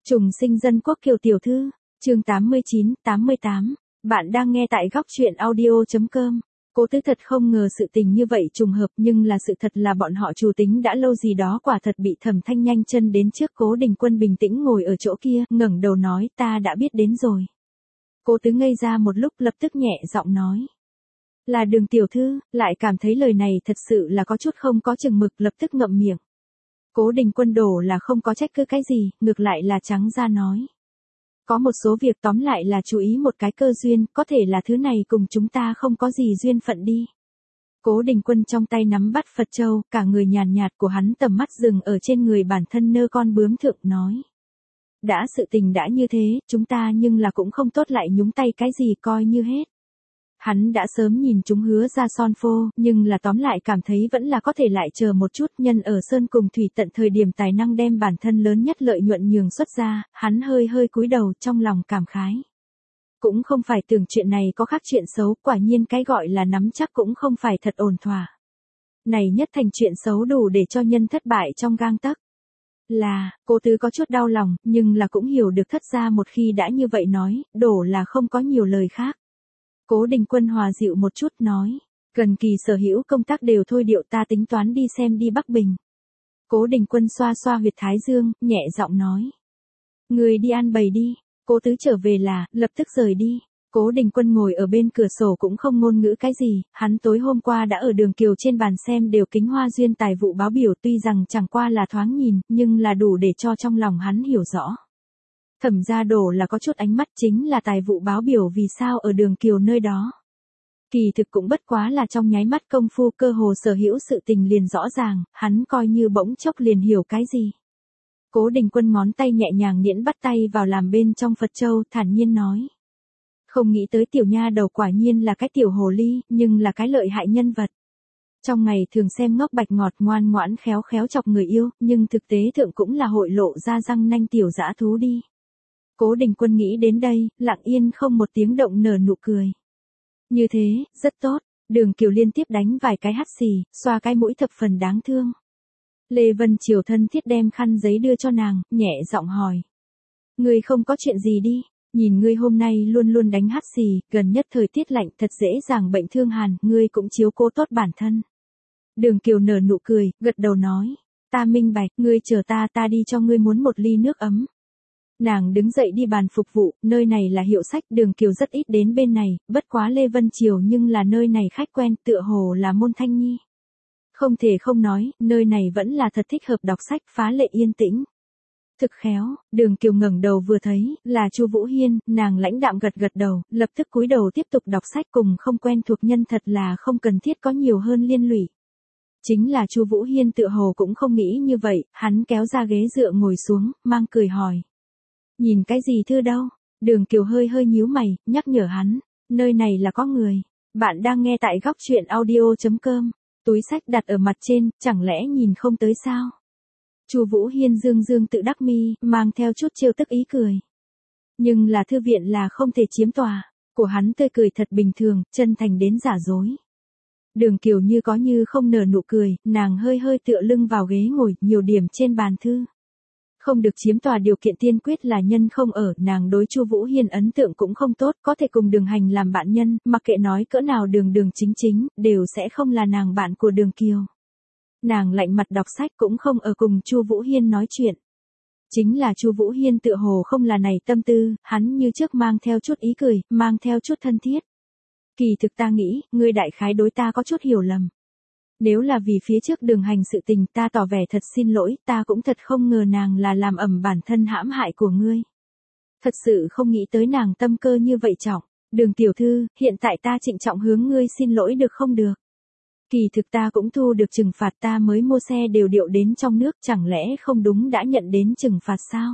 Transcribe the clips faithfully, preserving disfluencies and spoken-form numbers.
Trùng sinh dân quốc Kiều tiểu thư, chương tám mươi chín, tám mươi tám. Bạn đang nghe tại góc truyện audio chấm com. Cố Tứ thật không ngờ sự tình như vậy trùng hợp, nhưng là sự thật là bọn họ chủ tính đã lâu gì đó quả thật bị Thẩm Thanh nhanh chân đến trước. Cố Đình Quân bình tĩnh ngồi ở chỗ kia, ngẩng đầu nói, ta đã biết đến rồi. Cố Tứ ngây ra một lúc, lập tức nhẹ giọng nói. Là Đường tiểu thư, lại cảm thấy lời này thật sự là có chút không có chừng mực, lập tức ngậm miệng. Cố Đình Quân đổ là không có trách cứ cái gì, ngược lại là trắng ra nói. Có một số việc tóm lại là chú ý một cái cơ duyên, có thể là thứ này cùng chúng ta không có gì duyên phận đi. Cố Đình Quân trong tay nắm bắt Phật châu, cả người nhàn nhạt của hắn tầm mắt dừng ở trên người bản thân nơ con bướm thượng nói. Đã sự tình đã như thế, chúng ta nhưng là cũng không tốt lại nhúng tay cái gì coi như hết. Hắn đã sớm nhìn chúng hứa ra son phô, nhưng là tóm lại cảm thấy vẫn là có thể lại chờ một chút, nhân ở sơn cùng thủy tận thời điểm tài năng đem bản thân lớn nhất lợi nhuận nhường xuất ra, hắn hơi hơi cúi đầu trong lòng cảm khái. Cũng không phải tưởng chuyện này có khác chuyện xấu, quả nhiên cái gọi là nắm chắc cũng không phải thật ổn thỏa. Này nhất thành chuyện xấu đủ để cho nhân thất bại trong gang tấc. Là, Cố Tứ có chút đau lòng, nhưng là cũng hiểu được thất ra một khi đã như vậy nói, đổ là không có nhiều lời khác. Cố Đình Quân hòa dịu một chút nói, gần kỳ sở hữu công tác đều thôi điệu, ta tính toán đi xem đi Bắc Bình. Cố Đình Quân xoa xoa huyệt thái dương, nhẹ giọng nói. Người đi ăn bày đi. Cố Tứ trở về là, lập tức rời đi. Cố Đình Quân ngồi ở bên cửa sổ cũng không ngôn ngữ cái gì, hắn tối hôm qua đã ở Đường Kiều trên bàn xem đều kính hoa duyên tài vụ báo biểu, tuy rằng chẳng qua là thoáng nhìn, nhưng là đủ để cho trong lòng hắn hiểu rõ. Thẩm gia đổ là có chút ánh mắt, chính là tài vụ báo biểu vì sao ở Đường Kiều nơi đó. Kỳ thực cũng bất quá là trong nháy mắt công phu, cơ hồ sở hữu sự tình liền rõ ràng, hắn coi như bỗng chốc liền hiểu cái gì. Cố Đình Quân ngón tay nhẹ nhàng niễn bắt tay vào làm bên trong Phật châu, thản nhiên nói. Không nghĩ tới tiểu nha đầu quả nhiên là cái tiểu hồ ly, nhưng là cái lợi hại nhân vật. Trong ngày thường xem ngốc bạch ngọt ngoan ngoãn khéo khéo chọc người yêu, nhưng thực tế thượng cũng là hội lộ ra răng nanh tiểu dã thú đi. Cố Đình Quân nghĩ đến đây, lặng yên không một tiếng động nở nụ cười. Như thế, rất tốt. Đường Kiều liên tiếp đánh vài cái hắt xì, xoa cái mũi thập phần đáng thương. Lê Vân Triều thân thiết đem khăn giấy đưa cho nàng, nhẹ giọng hỏi. Ngươi không có chuyện gì đi, nhìn ngươi hôm nay luôn luôn đánh hắt xì, gần nhất thời tiết lạnh thật dễ dàng bệnh thương hàn, ngươi cũng chiếu cố tốt bản thân. Đường Kiều nở nụ cười, gật đầu nói. Ta minh bạch, ngươi chờ ta ta đi cho ngươi muốn một ly nước ấm. Nàng đứng dậy đi bàn phục vụ, nơi này là hiệu sách, Đường Kiều rất ít đến bên này, bất quá Lê Vân Triều nhưng là nơi này khách quen, tựa hồ là môn Thanh Nhi. Không thể không nói, nơi này vẫn là thật thích hợp đọc sách, phá lệ yên tĩnh. Thực khéo, Đường Kiều ngẩng đầu vừa thấy, là Chu Vũ Hiên, nàng lãnh đạm gật gật đầu, lập tức cúi đầu tiếp tục đọc sách, cùng không quen thuộc nhân thật là không cần thiết có nhiều hơn liên lụy. Chính là Chu Vũ Hiên tựa hồ cũng không nghĩ như vậy, hắn kéo ra ghế dựa ngồi xuống, mang cười hỏi. Nhìn cái gì thư đâu? Đường Kiều hơi hơi nhíu mày, nhắc nhở hắn, nơi này là có người. Bạn đang nghe tại góc truyện audio chấm com. Túi sách đặt ở mặt trên, chẳng lẽ nhìn không tới sao? Chu Vũ Hiên dương dương tự đắc mi, mang theo chút trêu tức ý cười. Nhưng là thư viện là không thể chiếm tòa, của hắn tươi cười thật bình thường, chân thành đến giả dối. Đường Kiều như có như không nở nụ cười, nàng hơi hơi tựa lưng vào ghế ngồi, nhiều điểm trên bàn thư. Không được chiếm tòa điều kiện tiên quyết là nhân không ở, nàng đối Chu Vũ Hiên ấn tượng cũng không tốt, có thể cùng Đường Hành làm bạn nhân, mặc kệ nói cỡ nào đường đường chính chính, đều sẽ không là nàng bạn của Đường Kiều. Nàng lạnh mặt đọc sách cũng không ở cùng Chu Vũ Hiên nói chuyện. Chính là Chu Vũ Hiên tựa hồ không là này tâm tư, hắn như trước mang theo chút ý cười, mang theo chút thân thiết. Kỳ thực ta nghĩ, ngươi đại khái đối ta có chút hiểu lầm. Nếu là vì phía trước Đường Hành sự tình, ta tỏ vẻ thật xin lỗi, ta cũng thật không ngờ nàng là làm ẩm bản thân hãm hại của ngươi. Thật sự không nghĩ tới nàng tâm cơ như vậy trọng. Đường tiểu thư, hiện tại ta trịnh trọng hướng ngươi xin lỗi được không được? Kỳ thực ta cũng thu được trừng phạt, ta mới mua xe đều điệu đến trong nước, chẳng lẽ không đúng đã nhận đến trừng phạt sao?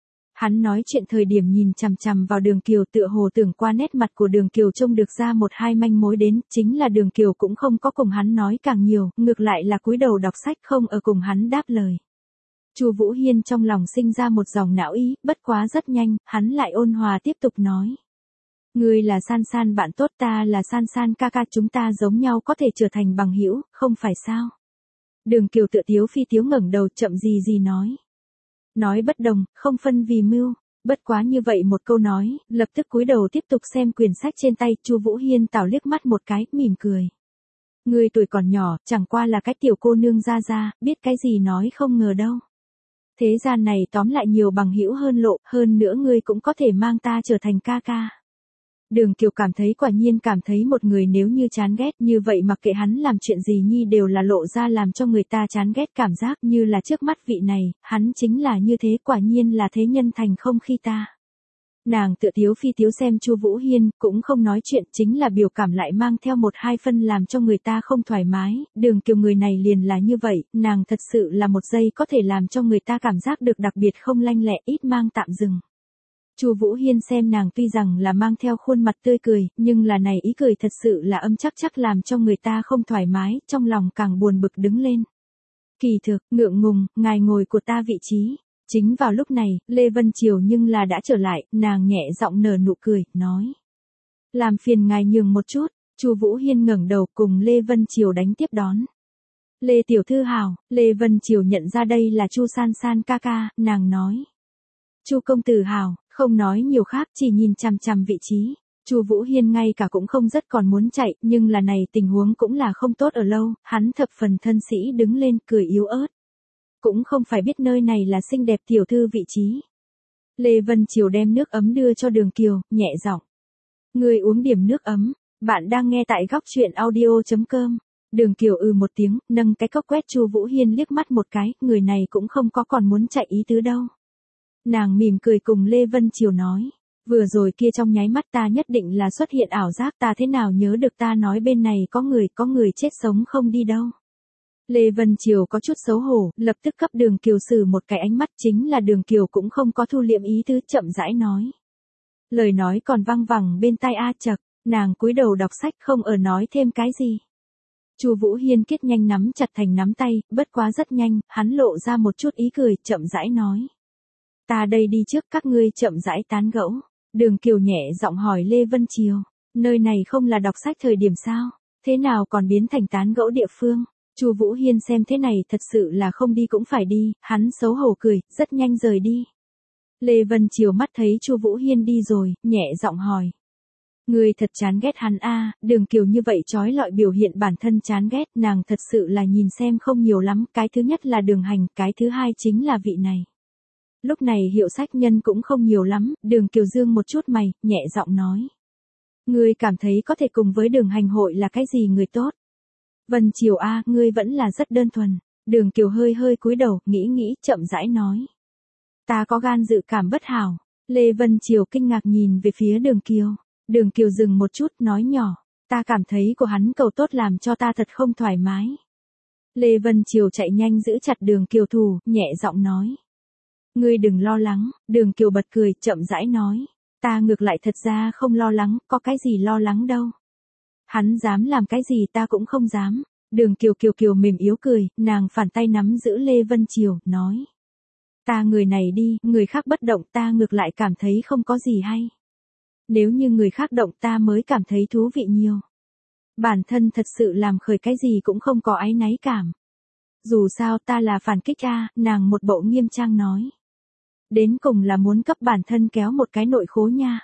Hắn nói chuyện thời điểm nhìn chằm chằm vào Đường Kiều, tựa hồ tưởng qua nét mặt của Đường Kiều trông được ra một hai manh mối đến, chính là Đường Kiều cũng không có cùng hắn nói càng nhiều, ngược lại là cúi đầu đọc sách không ở cùng hắn đáp lời. Chu Vũ Hiên trong lòng sinh ra một dòng não ý, bất quá rất nhanh, hắn lại ôn hòa tiếp tục nói. Ngươi là San San bạn tốt, ta là San San ca ca, chúng ta giống nhau có thể trở thành bằng hữu, không phải sao? Đường Kiều tựa tiếu phi tiếu ngẩng đầu chậm gì gì nói. Nói bất đồng, không phân vì mưu. Bất quá như vậy một câu nói, lập tức cúi đầu tiếp tục xem quyển sách trên tay, Chu Vũ Hiên tảo liếc mắt một cái, mỉm cười. Ngươi tuổi còn nhỏ, chẳng qua là cái tiểu cô nương ra ra, biết cái gì nói không ngờ đâu. Thế gian này tóm lại nhiều bằng hữu hơn lộ, hơn nữa ngươi cũng có thể mang ta trở thành ca ca. Đường Kiều cảm thấy quả nhiên cảm thấy một người nếu như chán ghét như vậy mặc kệ hắn làm chuyện gì nhi đều là lộ ra làm cho người ta chán ghét cảm giác như là trước mắt vị này, hắn chính là như thế quả nhiên là thế nhân thành không khi ta. Nàng tựa tiếu phi tiếu xem Chu Vũ Hiên, cũng không nói chuyện chính là biểu cảm lại mang theo một hai phân làm cho người ta không thoải mái, Đường Kiều người này liền là như vậy, nàng thật sự là một giây có thể làm cho người ta cảm giác được đặc biệt không lanh lẹ ít mang tạm dừng. Chu Vũ Hiên xem nàng tuy rằng là mang theo khuôn mặt tươi cười, nhưng là này ý cười thật sự là âm chắc chắc làm cho người ta không thoải mái, trong lòng càng buồn bực đứng lên. Kỳ thực, ngượng ngùng, ngài ngồi của ta vị trí. Chính vào lúc này, Lê Vân Triều nhưng là đã trở lại, nàng nhẹ giọng nở nụ cười, nói. Làm phiền ngài nhường một chút, Chu Vũ Hiên ngẩng đầu cùng Lê Vân Triều đánh tiếp đón. Lê tiểu thư hào, Lê Vân Triều nhận ra đây là Chu San San ca ca, nàng nói. Chu công tử hào, không nói nhiều khác chỉ nhìn chằm chằm vị trí. Chu Vũ Hiên ngay cả cũng không rất còn muốn chạy, nhưng là này tình huống cũng là không tốt ở lâu, hắn thập phần thân sĩ đứng lên cười yếu ớt. Cũng không phải biết nơi này là xinh đẹp tiểu thư vị trí. Lê Vân Triều đem nước ấm đưa cho Đường Kiều, nhẹ giọng. Người uống điểm nước ấm, bạn đang nghe tại góc truyện audio chấm com. Đường Kiều ừ một tiếng, nâng cái cốc quét Chu Vũ Hiên liếc mắt một cái, người này cũng không có còn muốn chạy ý tứ đâu. Nàng mỉm cười cùng Lê Vân Triều nói. Vừa rồi kia trong nháy mắt ta nhất định là xuất hiện ảo giác ta thế nào nhớ được ta nói bên này có người có người chết sống không đi đâu. Lê Vân Triều có chút xấu hổ, lập tức cấp Đường Kiều xử một cái ánh mắt chính là Đường Kiều cũng không có thu liệm ý tứ chậm rãi nói. Lời nói còn văng vẳng bên tai a chật, nàng cúi đầu đọc sách không ở nói thêm cái gì. Chu Vũ Hiên kết nhanh nắm chặt thành nắm tay, bất quá rất nhanh, hắn lộ ra một chút ý cười, chậm rãi nói. Ta đây đi trước các ngươi chậm rãi tán gẫu. Đường Kiều nhẹ giọng hỏi Lê Vân Triều, nơi này không là đọc sách thời điểm sao, thế nào còn biến thành tán gẫu địa phương? Chu Vũ Hiên xem thế này thật sự là không đi cũng phải đi, hắn xấu hổ cười, rất nhanh rời đi. Lê Vân Triều mắt thấy Chu Vũ Hiên đi rồi, nhẹ giọng hỏi. Người thật chán ghét hắn a. Đường Kiều như vậy trói lọi biểu hiện bản thân chán ghét, nàng thật sự là nhìn xem không nhiều lắm, cái thứ nhất là Đường Hành, cái thứ hai chính là vị này. Lúc này hiệu sách nhân cũng không nhiều lắm, Đường Kiều dương một chút mày, nhẹ giọng nói. Ngươi cảm thấy có thể cùng với Đường Hành hội là cái gì người tốt? Vân Triều a, ngươi vẫn là rất đơn thuần. Đường Kiều hơi hơi cúi đầu, nghĩ nghĩ, chậm rãi nói. Ta có gan dự cảm bất hảo. Lê Vân Triều kinh ngạc nhìn về phía Đường Kiều. Đường Kiều dừng một chút, nói nhỏ. Ta cảm thấy của hắn cầu tốt làm cho ta thật không thoải mái. Lê Vân Triều chạy nhanh giữ chặt Đường Kiều thủ, nhẹ giọng nói. Ngươi đừng lo lắng, Đường Kiều bật cười, chậm rãi nói. Ta ngược lại thật ra không lo lắng, có cái gì lo lắng đâu. Hắn dám làm cái gì ta cũng không dám. Đường Kiều Kiều Kiều mềm yếu cười, nàng phản tay nắm giữ Lê Vân Triều, nói. Ta người này đi, người khác bất động ta ngược lại cảm thấy không có gì hay. Nếu như người khác động ta mới cảm thấy thú vị nhiều. Bản thân thật sự làm khởi cái gì cũng không có áy náy cảm. Dù sao ta là phản kích a, nàng một bộ nghiêm trang nói. Đến cùng là muốn cấp bản thân kéo một cái nội khố nha.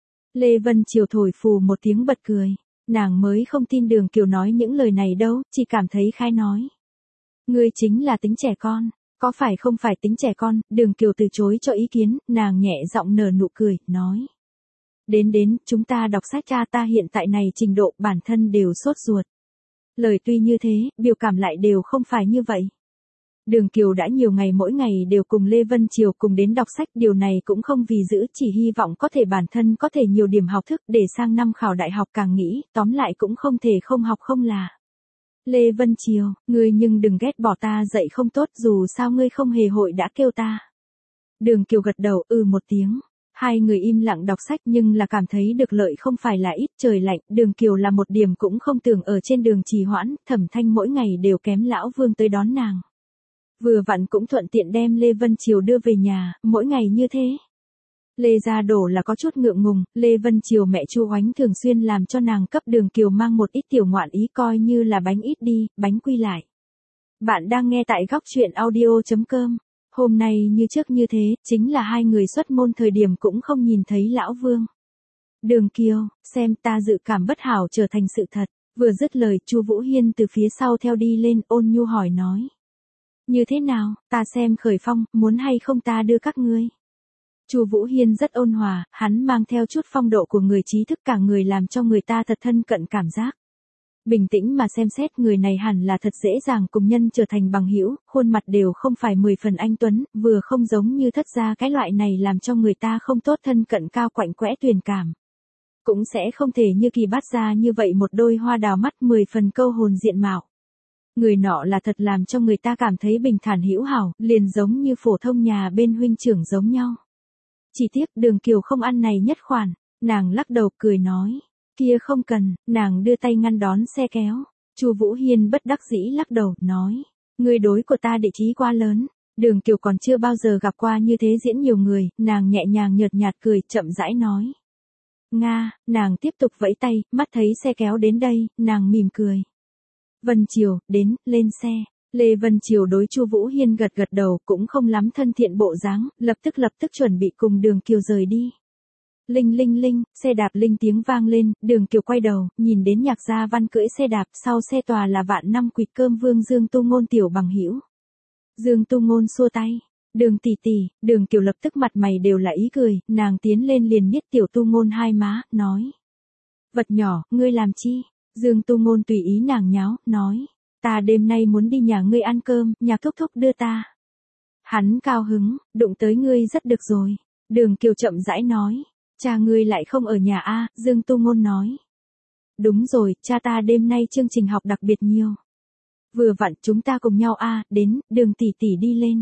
Lê Vân Triều thổi phù một tiếng bật cười. Nàng mới không tin Đường Kiều nói những lời này đâu, chỉ cảm thấy khai nói. Ngươi chính là tính trẻ con, có phải không phải tính trẻ con, Đường Kiều từ chối cho ý kiến, nàng nhẹ giọng nở nụ cười, nói. Đến đến, chúng ta đọc sách cha ta hiện tại này trình độ bản thân đều sốt ruột. Lời tuy như thế, biểu cảm lại đều không phải như vậy. Đường Kiều đã nhiều ngày mỗi ngày đều cùng Lê Vân Triều cùng đến đọc sách, điều này cũng không vì giữ, chỉ hy vọng có thể bản thân có thể nhiều điểm học thức để sang năm khảo đại học càng nghĩ, tóm lại cũng không thể không học không là. Lê Vân Triều, ngươi nhưng đừng ghét bỏ ta dạy không tốt dù sao ngươi không hề hội đã kêu ta. Đường Kiều gật đầu ừ một tiếng. Hai người im lặng đọc sách nhưng là cảm thấy được lợi không phải là ít, trời lạnh, Đường Kiều là một điểm cũng không tưởng ở trên đường trì hoãn, Thẩm Thanh mỗi ngày đều kém lão Vương tới đón nàng. Vừa vặn cũng thuận tiện đem Lê Vân Triều đưa về nhà, mỗi ngày như thế. Lê Gia Đổ là có chút ngượng ngùng, Lê Vân Triều mẹ Chu Oánh thường xuyên làm cho nàng cấp Đường Kiều mang một ít tiểu ngoạn ý coi như là bánh ít đi, bánh quy lại. Bạn đang nghe tại góc truyện audio chấm com. Hôm nay như trước như thế, chính là hai người xuất môn thời điểm cũng không nhìn thấy lão Vương. Đường Kiều, xem ta dự cảm bất hảo trở thành sự thật. Vừa dứt lời, Chu Vũ Hiên từ phía sau theo đi lên, ôn nhu hỏi nói. Như thế nào, ta xem khởi phong, muốn hay không ta đưa các ngươi. Chu Vũ Hiên rất ôn hòa, hắn mang theo chút phong độ của người trí thức, cả người làm cho người ta thật thân cận cảm giác. Bình tĩnh mà xem xét, người này hẳn là thật dễ dàng cùng nhân trở thành bằng hữu, khuôn mặt đều không phải mười phần anh tuấn, vừa không giống như Thất gia cái loại này làm cho người ta không tốt thân cận cao quạnh quẽ tuyền cảm. Cũng sẽ không thể như Kỳ Bát gia như vậy một đôi hoa đào mắt mười phần câu hồn diện mạo. Người nọ là thật làm cho người ta cảm thấy bình thản hữu hảo, liền giống như phổ thông nhà bên huynh trưởng giống nhau. Chỉ tiếc Đường Kiều không ăn này nhất khoản, nàng lắc đầu cười nói, kia không cần, nàng đưa tay ngăn đón xe kéo. Chu Vũ Hiên bất đắc dĩ lắc đầu, nói, ngươi đối của ta địa chí quá lớn. Đường Kiều còn chưa bao giờ gặp qua như thế diễn nhiều người, nàng nhẹ nhàng nhợt nhạt cười, chậm rãi nói. Nga, nàng tiếp tục vẫy tay, mắt thấy xe kéo đến đây, nàng mỉm cười. Vân Triều, đến, lên xe. Lê Vân Triều đối Chu Vũ Hiên gật gật đầu, cũng không lắm thân thiện bộ dáng, lập tức lập tức chuẩn bị cùng Đường Kiều rời đi. Linh linh linh, xe đạp linh tiếng vang lên, Đường Kiều quay đầu, nhìn đến Nhạc Gia Văn cưỡi xe đạp, sau xe tòa là vạn năm quỵt cơm vương Dương Tu Ngôn tiểu bằng hữu. Dương Tu Ngôn xua tay, Đường tỷ tỷ. Đường Kiều lập tức mặt mày đều là ý cười, nàng tiến lên liền niết tiểu Tu Ngôn hai má, nói. Vật nhỏ, ngươi làm chi? Dương Tu Ngôn tùy ý nàng nháo, nói. Ta đêm nay muốn đi nhà ngươi ăn cơm, Nhạc thúc thúc đưa ta. Hắn cao hứng, đụng tới ngươi rất được rồi. Đường Kiều chậm rãi nói. Cha ngươi lại không ở nhà a, Dương Tu Ngôn nói. Đúng rồi, cha ta đêm nay chương trình học đặc biệt nhiều. Vừa vặn chúng ta cùng nhau a, đến, Đường tỷ tỷ đi lên.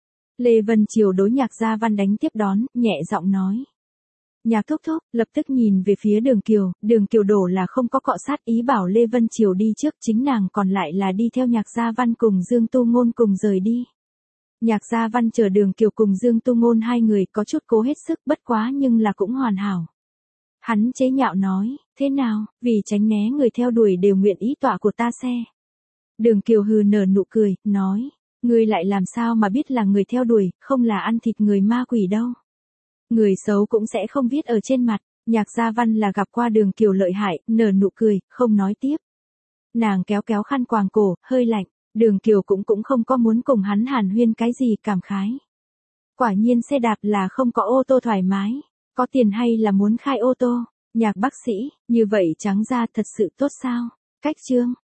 Lê Vân Triều đối Nhạc Gia Văn đánh tiếp đón, nhẹ giọng nói. Nhạc thúc thúc, lập tức nhìn về phía Đường Kiều, Đường Kiều đổ là không có cọ sát, ý bảo Lê Vân Triều đi trước, chính nàng còn lại là đi theo Nhạc Gia Văn cùng Dương Tu Ngôn cùng rời đi. Nhạc Gia Văn chờ Đường Kiều cùng Dương Tu Ngôn hai người có chút cố hết sức, bất quá nhưng là cũng hoàn hảo. Hắn chế nhạo nói, thế nào, vì tránh né người theo đuổi đều nguyện ý tọa của ta xe. Đường Kiều hừ nở nụ cười, nói, ngươi lại làm sao mà biết là người theo đuổi, không là ăn thịt người ma quỷ đâu. Người xấu cũng sẽ không viết ở trên mặt. Nhạc Gia Văn là gặp qua Đường Kiều lợi hại, nở nụ cười, không nói tiếp. Nàng kéo kéo khăn quàng cổ, hơi lạnh. Đường Kiều cũng cũng không có muốn cùng hắn hàn huyên cái gì, cảm khái. Quả nhiên xe đạp là không có ô tô thoải mái. Có tiền hay là muốn khai ô tô? Nhạc bác sĩ, như vậy trắng ra thật sự tốt sao? Cách chương.